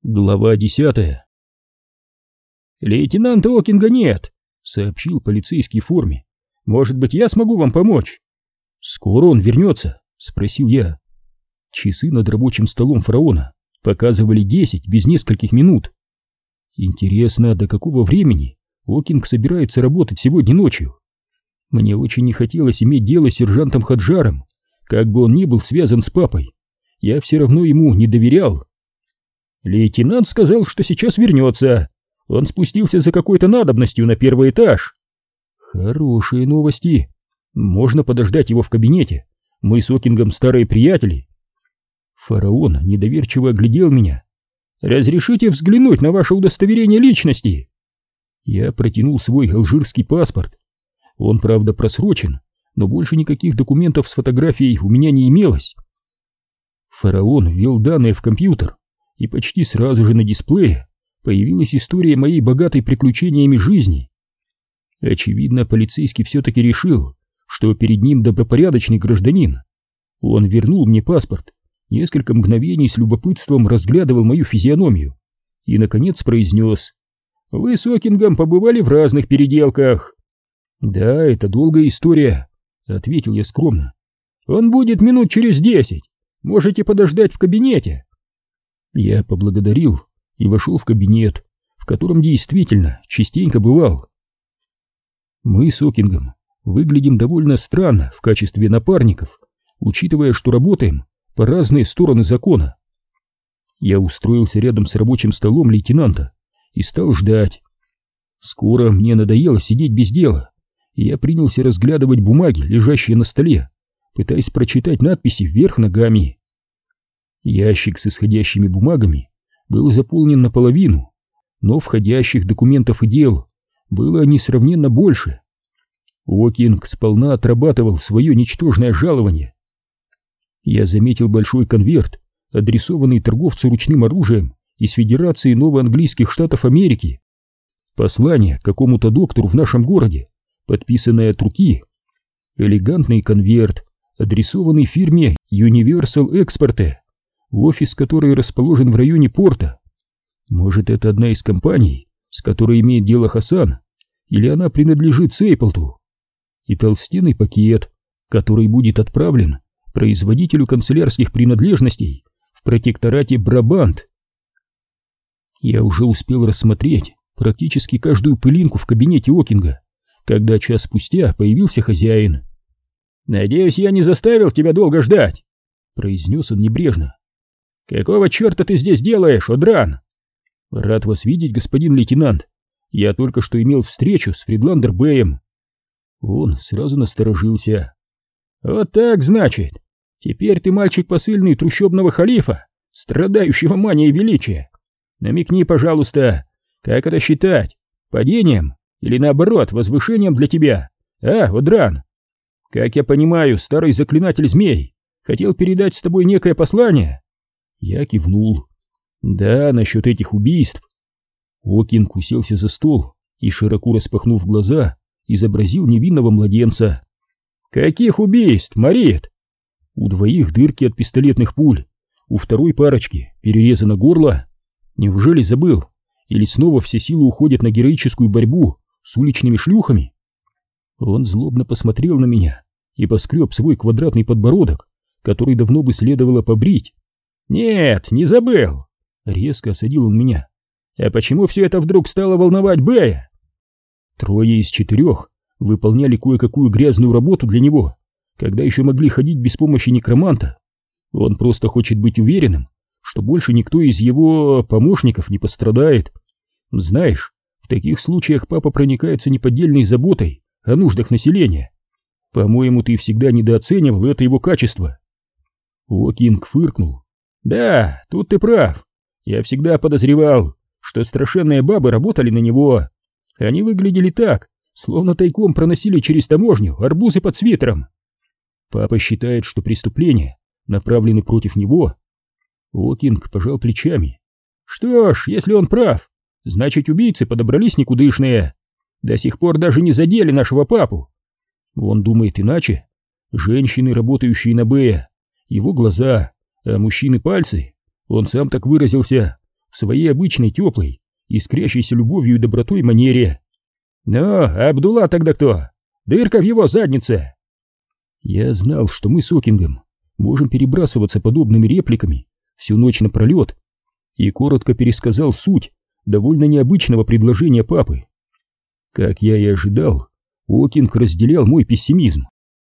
Глава 10. «Лейтенанта Окинга нет», — сообщил полицейский в форме. «Может быть, я смогу вам помочь?» «Скоро он вернется?» — спросил я. Часы над рабочим столом фараона показывали 10 без нескольких минут. Интересно, до какого времени Окинг собирается работать сегодня ночью? Мне очень не хотелось иметь дело с сержантом Хаджаром, как бы он ни был связан с папой. Я все равно ему не доверял. «Лейтенант сказал, что сейчас вернется. Он спустился за какой-то надобностью на первый этаж». «Хорошие новости. Можно подождать его в кабинете. Мы с Окингом старые приятели». Фараон недоверчиво оглядел меня. «Разрешите взглянуть на ваше удостоверение личности?» Я протянул свой алжирский паспорт. Он, правда, просрочен, но больше никаких документов с фотографией у меня не имелось. Фараон ввел данные в компьютер, и почти сразу же на дисплее появилась история моей богатой приключениями жизни. Очевидно, полицейский все-таки решил, что перед ним добропорядочный гражданин. Он вернул мне паспорт, несколько мгновений с любопытством разглядывал мою физиономию и, наконец, произнес: «Вы с Окингом побывали в разных переделках». «Да, это долгая история», — ответил я скромно. «Он будет минут через 10. Можете подождать в кабинете». Я поблагодарил и вошел в кабинет, в котором действительно частенько бывал. Мы с Окингом выглядим довольно странно в качестве напарников, учитывая, что работаем по разные стороны закона. Я устроился рядом с рабочим столом лейтенанта и стал ждать. Скоро мне надоело сидеть без дела, и я принялся разглядывать бумаги, лежащие на столе, пытаясь прочитать надписи вверх ногами. Ящик с исходящими бумагами был заполнен наполовину, но входящих документов и дел было несравненно больше. Окинг сполна отрабатывал свое ничтожное жалование. Я заметил большой конверт, адресованный торговцу ручным оружием из Федерации Новоанглийских Штатов Америки. Послание какому-то доктору в нашем городе, подписанное от руки. Элегантный конверт, адресованный фирме Universal Export, офис которой расположен в районе порта. Может, это одна из компаний, с которой имеет дело Хасан, или она принадлежит Сейплту. И толстенный пакет, который будет отправлен производителю канцелярских принадлежностей в протекторате Брабант. Я уже успел рассмотреть практически каждую пылинку в кабинете Окинга, когда час спустя появился хозяин. «Надеюсь, я не заставил тебя долго ждать», — произнес он небрежно. «Какого черта ты здесь делаешь, Одран?» «Рад вас видеть, господин лейтенант. Я только что имел встречу с Фридландер Бэем». Он сразу насторожился. «Вот так, значит. Теперь ты мальчик посыльный трущобного халифа, страдающего манией величия. Намекни, пожалуйста, как это считать? Падением или, наоборот, возвышением для тебя? Одран? Как я понимаю, старый заклинатель змей хотел передать с тобой некое послание?» Я кивнул. «Да, насчет этих убийств». Окинг уселся за стол и, широко распахнув глаза, изобразил невинного младенца. «Каких убийств, Марит?» «У двоих дырки от пистолетных пуль, у второй парочки перерезано горло. Неужели забыл? Или снова все силы уходят на героическую борьбу с уличными шлюхами?» Он злобно посмотрел на меня и поскреб свой квадратный подбородок, который давно бы следовало побрить. «Нет, не забыл!» — резко осадил он меня. «А почему все это вдруг стало волновать Бэя?» 3 из 4 выполняли кое-какую грязную работу для него, когда еще могли ходить без помощи некроманта. Он просто хочет быть уверенным, что больше никто из его помощников не пострадает. Знаешь, в таких случаях папа проникается неподдельной заботой о нуждах населения. По-моему, ты всегда недооценивал это его качество». Окинг фыркнул. «Да, тут ты прав. Я всегда подозревал, что страшенные бабы работали на него. Они выглядели так, словно тайком проносили через таможню арбузы под свитером. Папа считает, что преступления направлены против него». Окинг пожал плечами. «Что ж, если он прав, значит, убийцы подобрались никудышные. До сих пор даже не задели нашего папу. Он думает иначе. Женщины, работающие на Бэя, его глаза, а мужчины пальцы, он сам так выразился, в своей обычной теплой, искрящейся любовью и добротой манере. «Ну, Абдулла тогда кто? Дырка в его заднице!» Я знал, что мы с Окингом можем перебрасываться подобными репликами всю ночь напролет, и коротко пересказал суть довольно необычного предложения папы. Как я и ожидал, Окинг разделял мой пессимизм.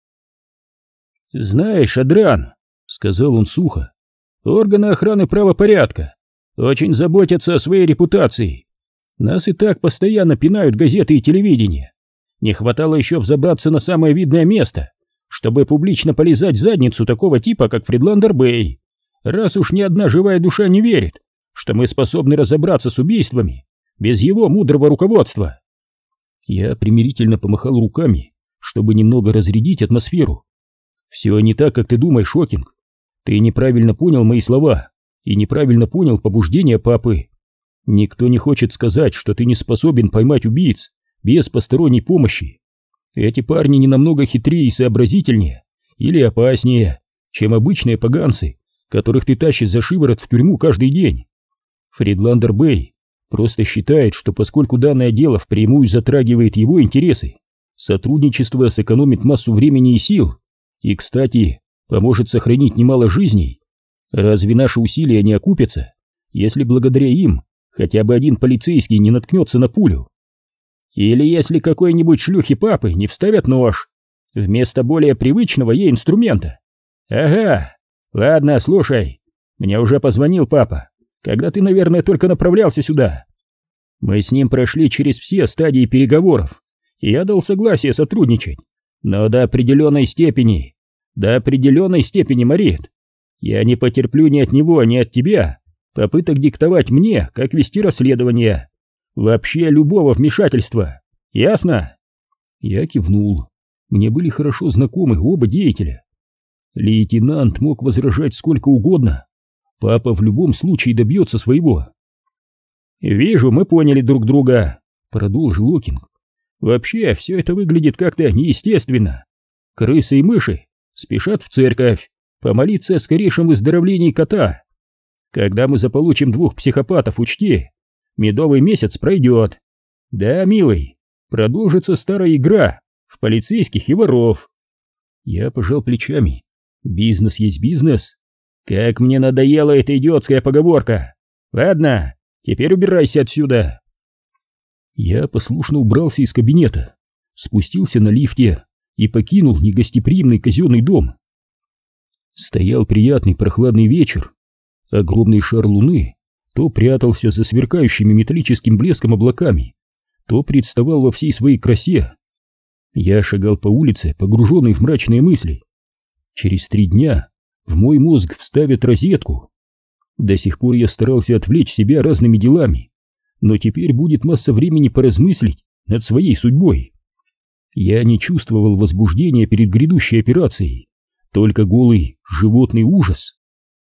«Знаешь, Адран, — сказал он сухо, — органы охраны правопорядка очень заботятся о своей репутации. Нас и так постоянно пинают газеты и телевидение. Не хватало еще взобраться на самое видное место, чтобы публично полизать задницу такого типа, как Фридландер Бэй, раз уж ни одна живая душа не верит, что мы способны разобраться с убийствами без его мудрого руководства». Я примирительно помахал руками, чтобы немного разрядить атмосферу. «Все не так, как ты думаешь, Окинг. Ты неправильно понял мои слова и неправильно понял побуждение папы. Никто не хочет сказать, что ты не способен поймать убийц без посторонней помощи. Эти парни не намного хитрее и сообразительнее или опаснее, чем обычные поганцы, которых ты тащишь за шиворот в тюрьму каждый день. Фридландер Бэй просто считает, что поскольку данное дело впрямую затрагивает его интересы, сотрудничество сэкономит массу времени и сил и, кстати, поможет сохранить немало жизней. Разве наши усилия не окупятся, если благодаря им хотя бы один полицейский не наткнется на пулю? Или если какой-нибудь шлюхи папы не вставят нож вместо более привычного ей инструмента? Ага, ладно, слушай, мне уже позвонил папа, когда ты, наверное, только направлялся сюда. Мы с ним прошли через все стадии переговоров, и я дал согласие сотрудничать, но до определенной степени, Марит. Я не потерплю ни от него, ни от тебя попыток диктовать мне, как вести расследование. Вообще любого вмешательства. Ясно?» Я кивнул. Мне были хорошо знакомы оба деятеля. Лейтенант мог возражать сколько угодно. Папа в любом случае добьется своего. «Вижу, мы поняли друг друга», — продолжил Окинг. «Вообще, все это выглядит как-то неестественно. Крысы и мыши спешат в церковь помолиться о скорейшем выздоровлении кота. Когда мы заполучим 2 психопатов, учти, медовый месяц пройдет. Да, милый, продолжится старая игра в полицейских и воров». Я пожал плечами. Бизнес есть бизнес. Как мне надоела эта идиотская поговорка. Ладно, теперь убирайся отсюда. Я послушно убрался из кабинета, спустился на лифте и покинул негостеприимный казенный дом. Стоял приятный прохладный вечер. Огромный шар луны то прятался за сверкающими металлическим блеском облаками, то представал во всей своей красе. Я шагал по улице, погруженный в мрачные мысли. Через 3 дня в мой мозг вставят розетку. До сих пор я старался отвлечь себя разными делами, но теперь будет масса времени поразмыслить над своей судьбой. Я не чувствовал возбуждения перед грядущей операцией, только голый животный ужас.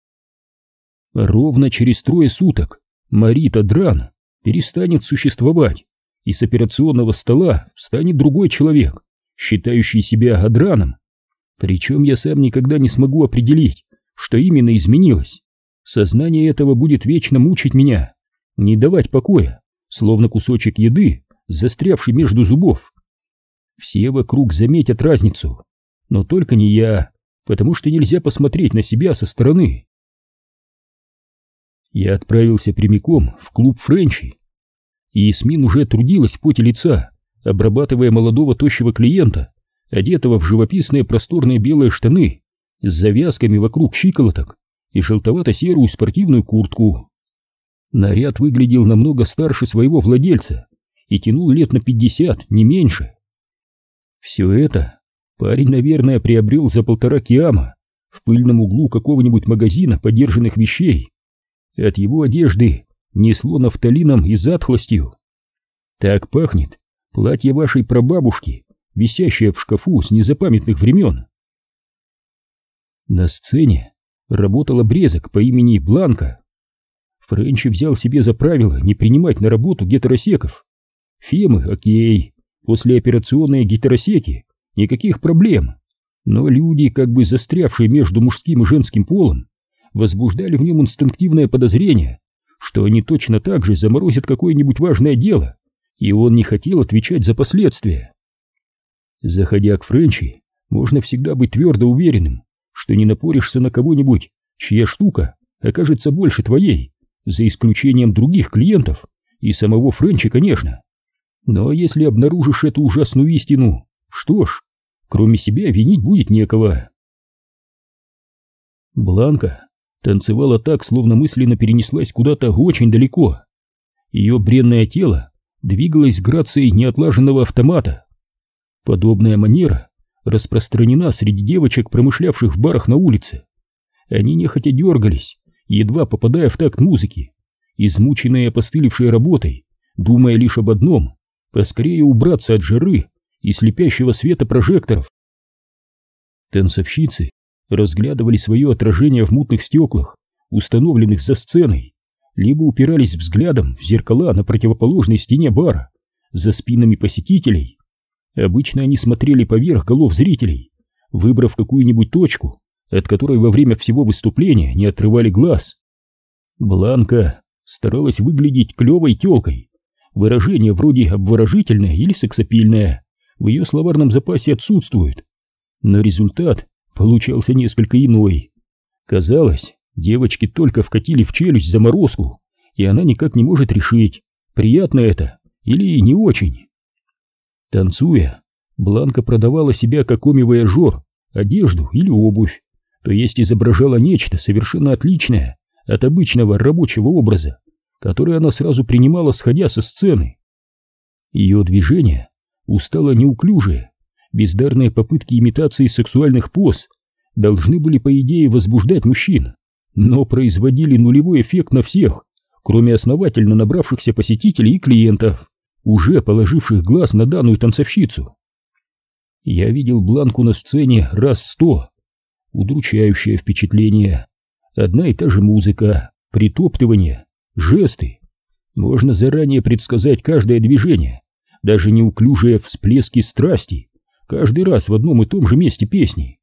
Ровно через 3 суток Марит Адран перестанет существовать, и с операционного стола встанет другой человек, считающий себя Адраном. Причем я сам никогда не смогу определить, что именно изменилось. Сознание этого будет вечно мучить меня, не давать покоя, словно кусочек еды, застрявший между зубов. Все вокруг заметят разницу, но только не я, потому что нельзя посмотреть на себя со стороны. Я отправился прямиком в клуб Френчи. И Ясмин уже трудилась в поте лица, обрабатывая молодого тощего клиента, одетого в живописные просторные белые штаны с завязками вокруг щиколоток и желтовато-серую спортивную куртку. Наряд выглядел намного старше своего владельца и тянул лет на 50, не меньше. Все это парень, наверное, приобрел за 1,5 киама в пыльном углу какого-нибудь магазина подержанных вещей. От его одежды несло нафталином и затхлостью. Так пахнет платье вашей прабабушки, висящее в шкафу с незапамятных времен. На сцене работал обрезок по имени Бланка. Френчи взял себе за правило не принимать на работу гетеросеков. Фемы, окей, послеоперационные гетеросеки, никаких проблем. Но люди, как бы застрявшие между мужским и женским полом, возбуждали в нем инстинктивное подозрение, что они точно так же заморозят какое-нибудь важное дело, и он не хотел отвечать за последствия. Заходя к Френчи, можно всегда быть твердо уверенным, что не напоришься на кого-нибудь, чья штука окажется больше твоей, за исключением других клиентов и самого Френчи, конечно. Но если обнаружишь эту ужасную истину, что ж, кроме себя винить будет некого. Бланка танцевала так, словно мысленно перенеслась куда-то очень далеко. Ее бренное тело двигалось с грацией неотлаженного автомата. Подобная манера распространена среди девочек, промышлявших в барах на улице. Они нехотя дергались, едва попадая в такт музыки, измученные опостылевшей работой, думая лишь об одном — поскорее убраться от жары и слепящего света прожекторов. Танцовщицы разглядывали свое отражение в мутных стеклах, установленных за сценой, либо упирались взглядом в зеркала на противоположной стене бара, за спинами посетителей. Обычно они смотрели поверх голов зрителей, выбрав какую-нибудь точку, от которой во время всего выступления не отрывали глаз. Бланка старалась выглядеть клевой тёлкой. Выражения вроде «обворожительное» или «сексапильное» в ее словарном запасе отсутствуют. Но результат получался несколько иной. Казалось, девочки только вкатили в челюсть заморозку, и она никак не может решить, приятно это или не очень. Танцуя, Бланка продавала себя как коми-вояжер, одежду или обувь, то есть изображала нечто совершенно отличное от обычного рабочего образа, который она сразу принимала, сходя со сцены. Ее движения устало неуклюжие, бездарные попытки имитации сексуальных поз должны были, по идее, возбуждать мужчин, но производили нулевой эффект на всех, кроме основательно набравшихся посетителей и клиентов, уже положивших глаз на данную танцовщицу. Я видел Бланку на сцене раз 100. Удручающее впечатление. Одна и та же музыка, притоптывание, жесты. Можно заранее предсказать каждое движение, даже неуклюжие всплески страсти, каждый раз в одном и том же месте песни.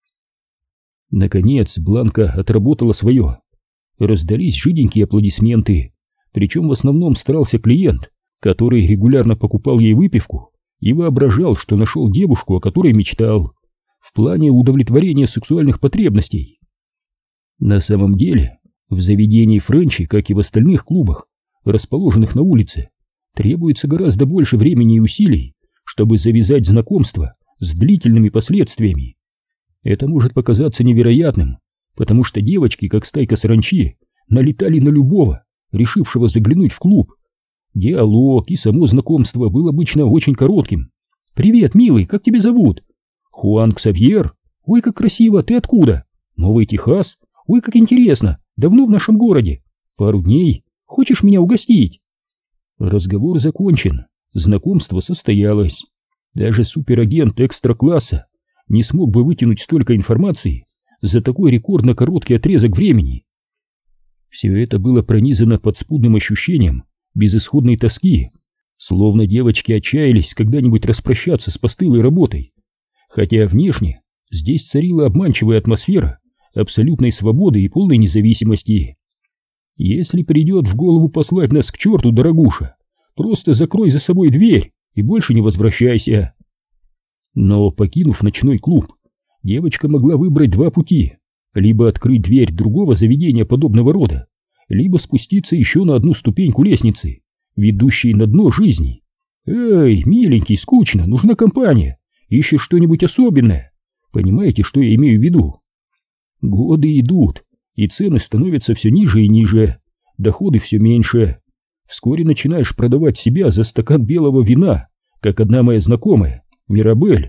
Наконец Бланка отработала свое. Раздались жиденькие аплодисменты, причем в основном старался клиент, который регулярно покупал ей выпивку и воображал, что нашел девушку, о которой мечтал, в плане удовлетворения сексуальных потребностей. На самом деле, в заведении Френчи, как и в остальных клубах, расположенных на улице, требуется гораздо больше времени и усилий, чтобы завязать знакомство с длительными последствиями. Это может показаться невероятным, потому что девочки, как стайка саранчи, налетали на любого, решившего заглянуть в клуб. Диалог и само знакомство было обычно очень коротким. «Привет, милый, как тебя зовут?» «Хуан Ксавьер. Ой, как красиво, ты откуда?» «Новый Техас. Ой, как интересно, давно в нашем городе. Пару дней. Хочешь меня угостить?» Разговор закончен, знакомство состоялось. Даже суперагент экстра-класса не смог бы вытянуть столько информации за такой рекордно короткий отрезок времени. Все это было пронизано подспудным ощущением безысходной тоски, словно девочки отчаялись когда-нибудь распрощаться с постылой работой, хотя внешне здесь царила обманчивая атмосфера абсолютной свободы и полной независимости. Если придет в голову послать нас к черту, дорогуша, просто закрой за собой дверь и больше не возвращайся. Но, покинув ночной клуб, девочка могла выбрать два пути: либо открыть дверь другого заведения подобного рода, либо спуститься еще на одну ступеньку лестницы, ведущей на дно жизни. «Эй, миленький, скучно, нужна компания, ищешь что-нибудь особенное?» Понимаете, что я имею в виду? Годы идут, и цены становятся все ниже и ниже, доходы все меньше. Вскоре начинаешь продавать себя за стакан белого вина, как одна моя знакомая, Мирабель.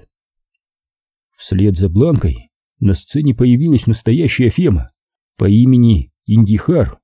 Вслед за Бланкой на сцене появилась настоящая фема по имени Индихар.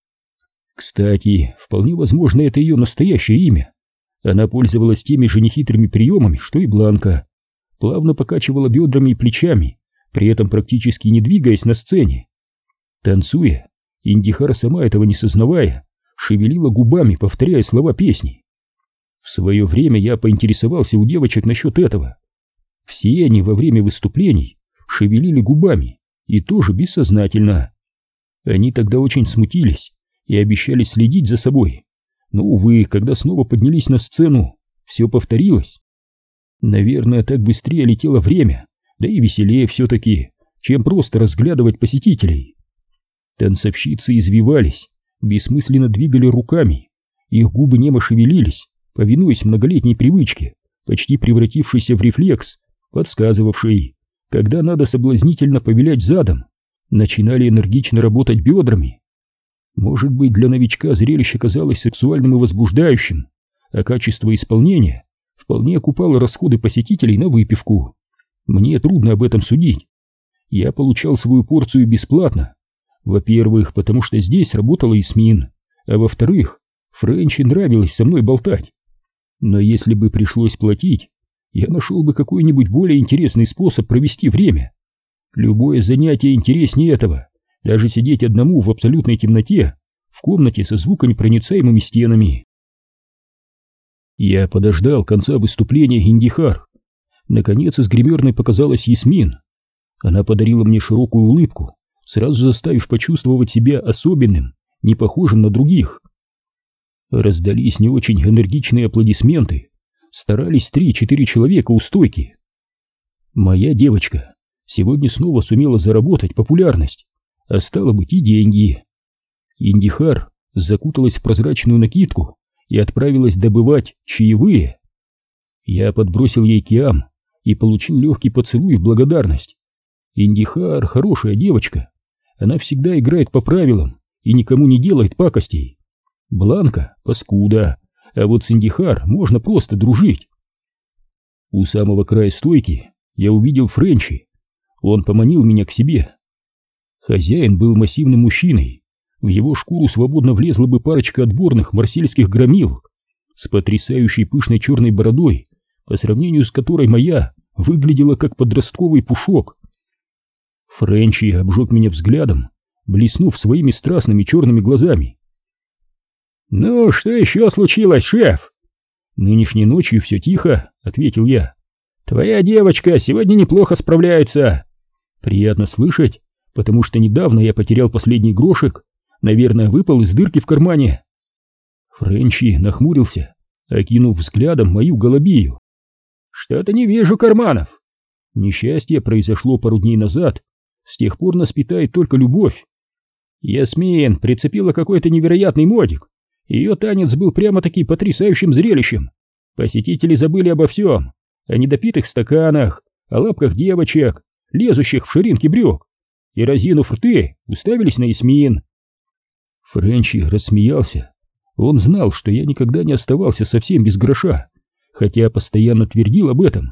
Кстати, вполне возможно, это ее настоящее имя. Она пользовалась теми же нехитрыми приемами, что и Бланка, плавно покачивала бедрами и плечами, при этом практически не двигаясь на сцене. Танцуя, Индихар, сама этого не сознавая, шевелила губами, повторяя слова песни. В свое время я поинтересовался у девочек насчет этого. Все они во время выступлений шевелили губами, и тоже бессознательно. Они тогда очень смутились и обещали следить за собой. Но, увы, когда снова поднялись на сцену, все повторилось. Наверное, так быстрее летело время, да и веселее все-таки, чем просто разглядывать посетителей. Танцовщицы извивались, бессмысленно двигали руками, их губы немо шевелились, повинуясь многолетней привычке, почти превратившейся в рефлекс, подсказывавший, когда надо соблазнительно повилять задом. Начинали энергично работать бедрами. Может быть, для новичка зрелище казалось сексуальным и возбуждающим, а качество исполнения вполне окупало расходы посетителей на выпивку. Мне трудно об этом судить. Я получал свою порцию бесплатно. Во-первых, потому что здесь работала Ясмин, а во-вторых, Френчи нравилось со мной болтать. Но если бы пришлось платить, я нашел бы какой-нибудь более интересный способ провести время. Любое занятие интереснее этого. Даже сидеть одному в абсолютной темноте, в комнате со звуконепроницаемыми стенами. Я подождал конца выступления Индихар. Наконец из гримерной показалась Ясмин. Она подарила мне широкую улыбку, сразу заставив почувствовать себя особенным, не похожим на других. Раздались не очень энергичные аплодисменты. Старались 3-4 человека у стойки. Моя девочка сегодня снова сумела заработать популярность, а стало быть и деньги. Индихар закуталась в прозрачную накидку и отправилась добывать чаевые. Я подбросил ей киам и получил легкий поцелуй в благодарность. Индихар хорошая девочка, она всегда играет по правилам и никому не делает пакостей. Бланка паскуда, а вот с Индихар можно просто дружить. У самого края стойки я увидел Френчи. Он поманил меня к себе. Хозяин был массивным мужчиной. В его шкуру свободно влезла бы парочка отборных марсельских громил с потрясающей пышной черной бородой, по сравнению с которой моя выглядела как подростковый пушок. Френчи обжег меня взглядом, блеснув своими страстными черными глазами. «Ну, что еще случилось, шеф?» «Нынешней ночью все тихо», — ответил я. «Твоя девочка сегодня неплохо справляется». «Приятно слышать, потому что недавно я потерял последний грошек, наверное, выпал из дырки в кармане». Френчи нахмурился, окинув взглядом мою голубию. «Что-то не вижу карманов». «Несчастье произошло пару дней назад, с тех пор нас питает только любовь. Ясмин прицепила какой-то невероятный модик. Ее танец был прямо-таки потрясающим зрелищем. Посетители забыли обо всем, о недопитых стаканах, о лапках девочек, лезущих в ширинки брюк, и, разинув рты, уставились на Ясмин». Френчи рассмеялся. Он знал, что я никогда не оставался совсем без гроша, хотя постоянно твердил об этом.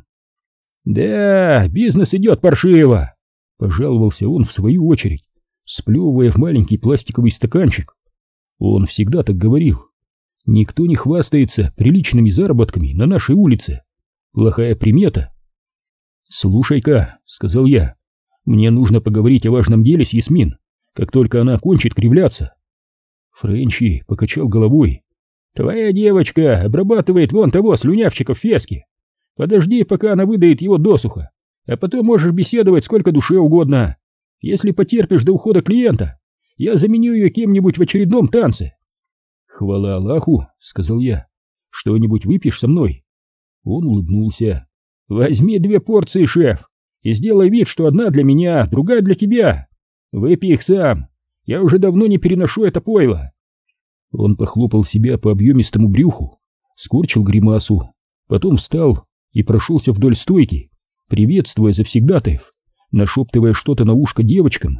«Да, бизнес идет паршиво», — пожаловался он в свою очередь, сплевывая в маленький пластиковый стаканчик. Он всегда так говорил. «Никто не хвастается приличными заработками на нашей улице. Плохая примета». «Слушай-ка», — сказал я, — «мне нужно поговорить о важном деле с Ясмин, как только она кончит кривляться». Френчи покачал головой. «Твоя девочка обрабатывает вон того слюнявчика в феске. Подожди, пока она выдает его досуха, а потом можешь беседовать сколько душе угодно. Если потерпишь до ухода клиента, я заменю ее кем-нибудь в очередном танце». «Хвала Аллаху», — сказал я. «Что-нибудь выпьешь со мной?» Он улыбнулся. «Возьми 2 порции, шеф, и сделай вид, что одна для меня, другая для тебя. Выпей их сам. Я уже давно не переношу это пойло». Он похлопал себя по объемистому брюху, скорчил гримасу, потом встал и прошелся вдоль стойки, приветствуя завсегдатаев, нашептывая что-то на ушко девочкам.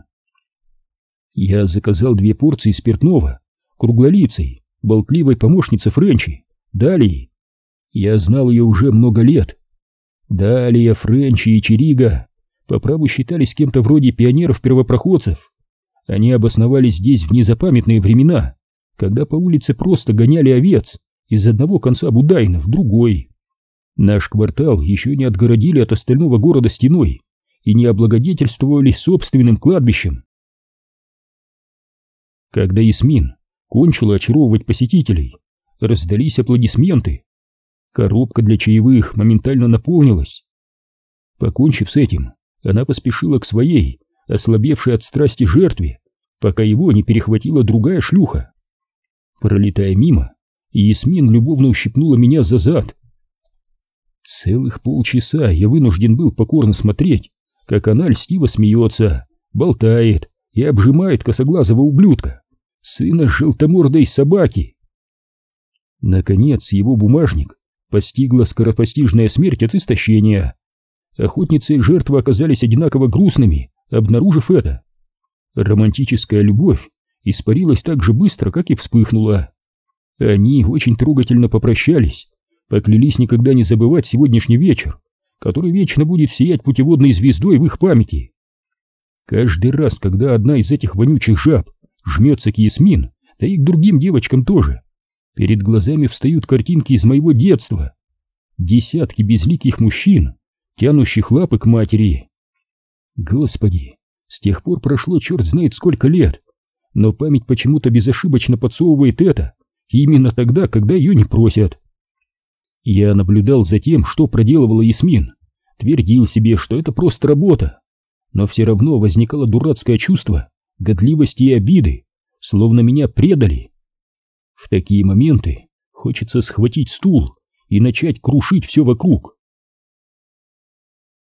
Я заказал 2 порции спиртного, круглолицей, болтливой помощнице Френчи, Далии. Я знал ее уже много лет. Далия, Френчи и Черига по праву считались кем-то вроде пионеров-первопроходцев. Они обосновались здесь в незапамятные времена, когда по улице просто гоняли овец из одного конца Будайна в другой. Наш квартал еще не отгородили от остального города стеной и не облагодетельствовали собственным кладбищем. Когда Ясмин кончила очаровывать посетителей, раздались аплодисменты. Коробка для чаевых моментально наполнилась. Покончив с этим, она поспешила к своей, ослабевшей от страсти жертве, пока его не перехватила другая шлюха. Пролетая мимо, Ясмин любовно ущипнула меня за зад. Целых полчаса я вынужден был покорно смотреть, как она льстиво смеется, болтает и обжимает косоглазого ублюдка, сына желтомордой собаки. Наконец его бумажник постигла скоропостижная смерть от истощения. Охотницы и жертвы оказались одинаково грустными, обнаружив это. Романтическая любовь испарилась так же быстро, как и вспыхнула. Они очень трогательно попрощались, поклялись никогда не забывать сегодняшний вечер, который вечно будет сиять путеводной звездой в их памяти. Каждый раз, когда одна из этих вонючих жаб жмется к Ясмин, да и к другим девочкам тоже, перед глазами встают картинки из моего детства. Десятки безликих мужчин, тянущих лапы к матери. Господи, с тех пор прошло черт знает сколько лет, но память почему-то безошибочно подсовывает это именно тогда, когда ее не просят. Я наблюдал за тем, что проделывала Ясмин, твердил себе, что это просто работа, но все равно возникало дурацкое чувство годливости и обиды, словно меня предали. В такие моменты хочется схватить стул и начать крушить все вокруг.